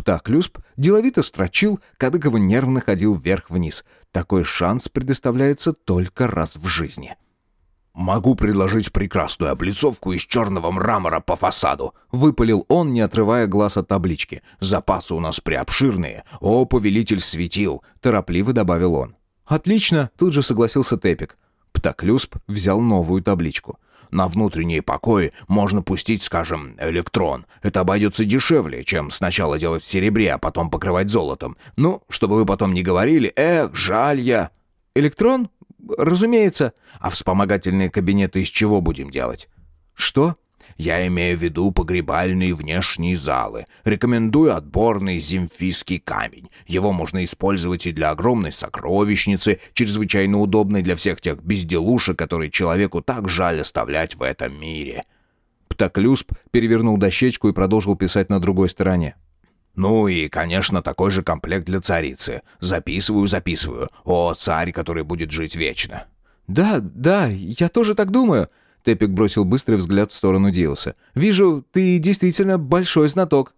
Птах-Люсп деловито строчил, Кадыкова нервно ходил вверх-вниз. Такой шанс предоставляется только раз в жизни. «Могу предложить прекрасную облицовку из черного мрамора по фасаду», — выпалил он, не отрывая глаз от таблички. «Запасы у нас преобширные. О, повелитель светил», — торопливо добавил он. «Отлично», — тут же согласился Тепик. Птах-Люсп взял новую табличку. «На внутренние покои можно пустить, скажем, электрон. Это обойдется дешевле, чем сначала делать в серебре, а потом покрывать золотом. Ну, чтобы вы потом не говорили, жаль я». «Электрон? Разумеется. А вспомогательные кабинеты из чего будем делать?» «Что?» «Я имею в виду погребальные внешние залы. Рекомендую отборный зимфийский камень. Его можно использовать и для огромной сокровищницы, чрезвычайно удобной для всех тех безделушек, которые человеку так жаль оставлять в этом мире». Птах-Люсп перевернул дощечку и продолжил писать на другой стороне. «Ну и, конечно, такой же комплект для царицы. Записываю. О, царь, который будет жить вечно». «Да, я тоже так думаю». Тепик бросил быстрый взгляд в сторону Диуса. «Вижу, ты действительно большой знаток».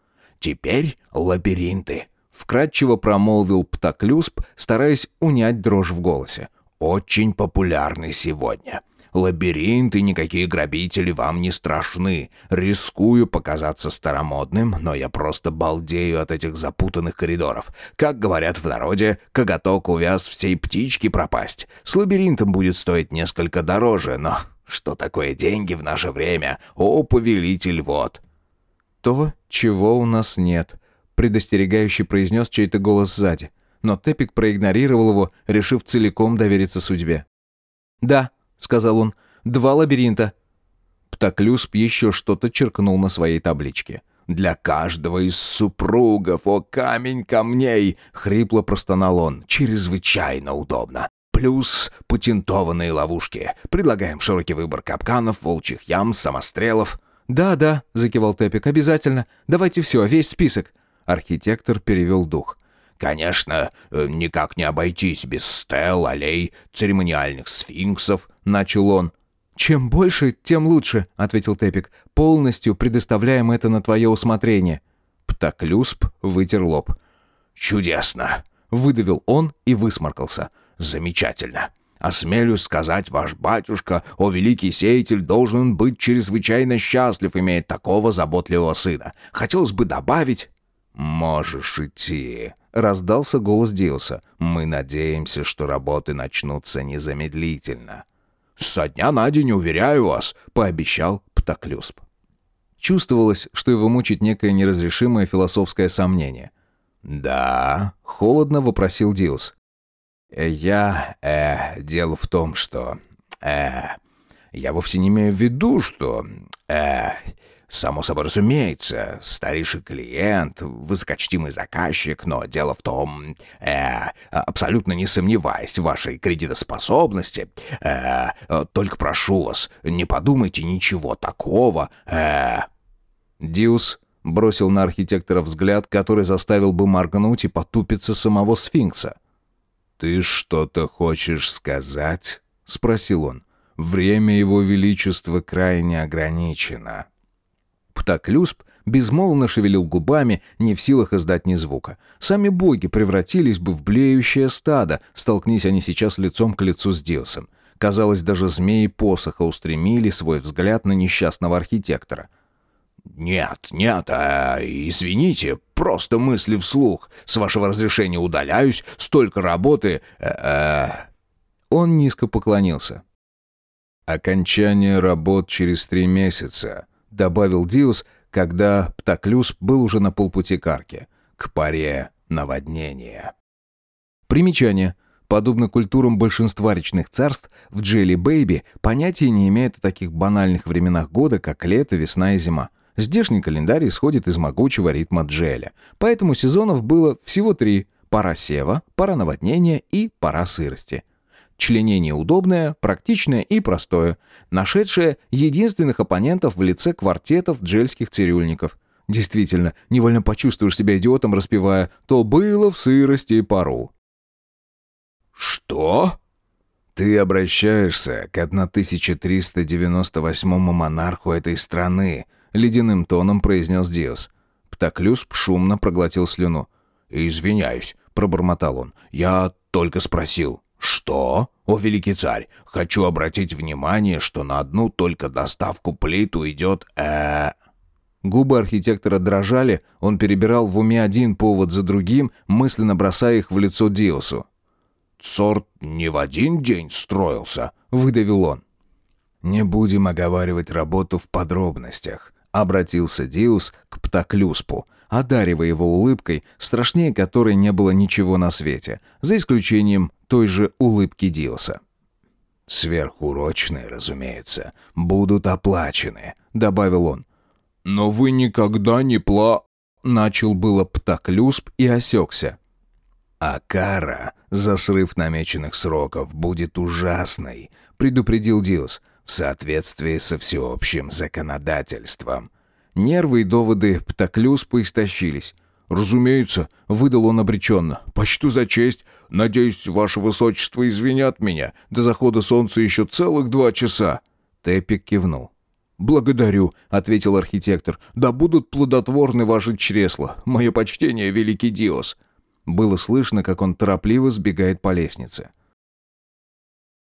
«Теперь лабиринты», — вкратчиво промолвил Птах-Люсп, стараясь унять дрожь в голосе. «Очень популярны сегодня. Лабиринты, никакие грабители вам не страшны. Рискую показаться старомодным, но я просто балдею от этих запутанных коридоров. Как говорят в народе, коготок увяз, всей птички пропасть. С лабиринтом будет стоить несколько дороже, но что такое деньги в наше время? О, повелитель вод!» «То, чего у нас нет», — предостерегающе произнес чей-то голос сзади. Но Тепик проигнорировал его, решив целиком довериться судьбе. «Да», — сказал он, — «2 лабиринта». Птах-Люсп еще что-то черкнул на своей табличке. «Для каждого из супругов, о камень камней!» — хрипло простонал он. «Чрезвычайно удобно. Плюс патентованные ловушки. Предлагаем широкий выбор капканов, волчьих ям, самострелов». «Да», — закивал Тепик, — «обязательно. Давайте все, весь список». Архитектор перевел дух. «Конечно, никак не обойтись без стел, аллей, церемониальных сфинксов», — начал он. «Чем больше, тем лучше», — ответил Тепик. «Полностью предоставляем это на твое усмотрение». Птах-Люсп вытер лоб. «Чудесно», — выдавил он и высморкался. «Замечательно. Осмелюсь сказать, ваш батюшка, о великий сеятель, должен быть чрезвычайно счастлив, имея такого заботливого сына. Хотелось бы добавить...» «Можешь идти», — раздался голос Диуса. «Мы надеемся, что работы начнутся незамедлительно». «Со дня на день, уверяю вас», — пообещал Птах-Люсп. Чувствовалось, что его мучит некое неразрешимое философское сомнение. «Да», — холодно вопросил Диус. Дело в том, что... Я вовсе не имею в виду, что... Само собой разумеется, старейший клиент, высокочтимый заказчик, но дело в том, абсолютно не сомневаясь в вашей кредитоспособности, только прошу вас, не подумайте ничего такого, Диус бросил на архитектора взгляд, который заставил бы моргнуть и потупиться самого сфинкса. «Ты что-то хочешь сказать?» — спросил он. «Время его величества крайне ограничено». Птах-Люсп безмолвно шевелил губами, не в силах издать ни звука. Сами боги превратились бы в блеющее стадо, столкнись они сейчас лицом к лицу с Диусом. Казалось, даже змеи посоха устремили свой взгляд на несчастного архитектора. «Нет, извините, просто мысли вслух. С вашего разрешения удаляюсь, столько работы...» Он низко поклонился. «Окончание работ через 3 месяца», — добавил Диус, когда Птах-Люсп был уже на полпути к арке. «К паре наводнения». Примечание. Подобно культурам большинства речных царств, в Джелли-Бэйби понятия не имеет о таких банальных временах года, как лето, весна и зима. Здешний календарь исходит из могучего ритма Джеля. Поэтому сезонов было всего 3. Пора сева, пора наводнения и пора сырости. Членение удобное, практичное и простое, нашедшее единственных оппонентов в лице квартетов джельских цирюльников. Действительно, невольно почувствуешь себя идиотом, распевая «То было в сырости пару». «Что?» «Ты обращаешься к 1398-му монарху этой страны», — ледяным тоном произнес Диус. Птоклюсп шумно проглотил слюну. «Извиняюсь», — пробормотал он. «Я только спросил». «Что? О, великий царь, хочу обратить внимание, что на одну только доставку плит уйдет, Губы архитектора дрожали, он перебирал в уме один повод за другим, мысленно бросая их в лицо Диосу. «Сорт не в один день строился», — выдавил он. «Не будем оговаривать работу в подробностях», — обратился Диос к Птоклюспу, одаривая его улыбкой, страшнее которой не было ничего на свете, за исключением той же улыбки Диоса. «Сверхурочные, разумеется, будут оплачены», — добавил он. «Но вы никогда не начал было Птоклюсп и осекся. «А кара за срыв намеченных сроков будет ужасной», — предупредил Диос, «в соответствии со всеобщим законодательством». Нервы и доводы Птоклюспа истощились. «Разумеется», — выдал он обреченно, — «почту за честь. Надеюсь, ваше высочество извинят меня. До захода солнца еще целых 2 часа». Тепик кивнул. «Благодарю», — ответил архитектор. «Да будут плодотворны ваши чресла. Мое почтение, великий Диос». Было слышно, как он торопливо сбегает по лестнице.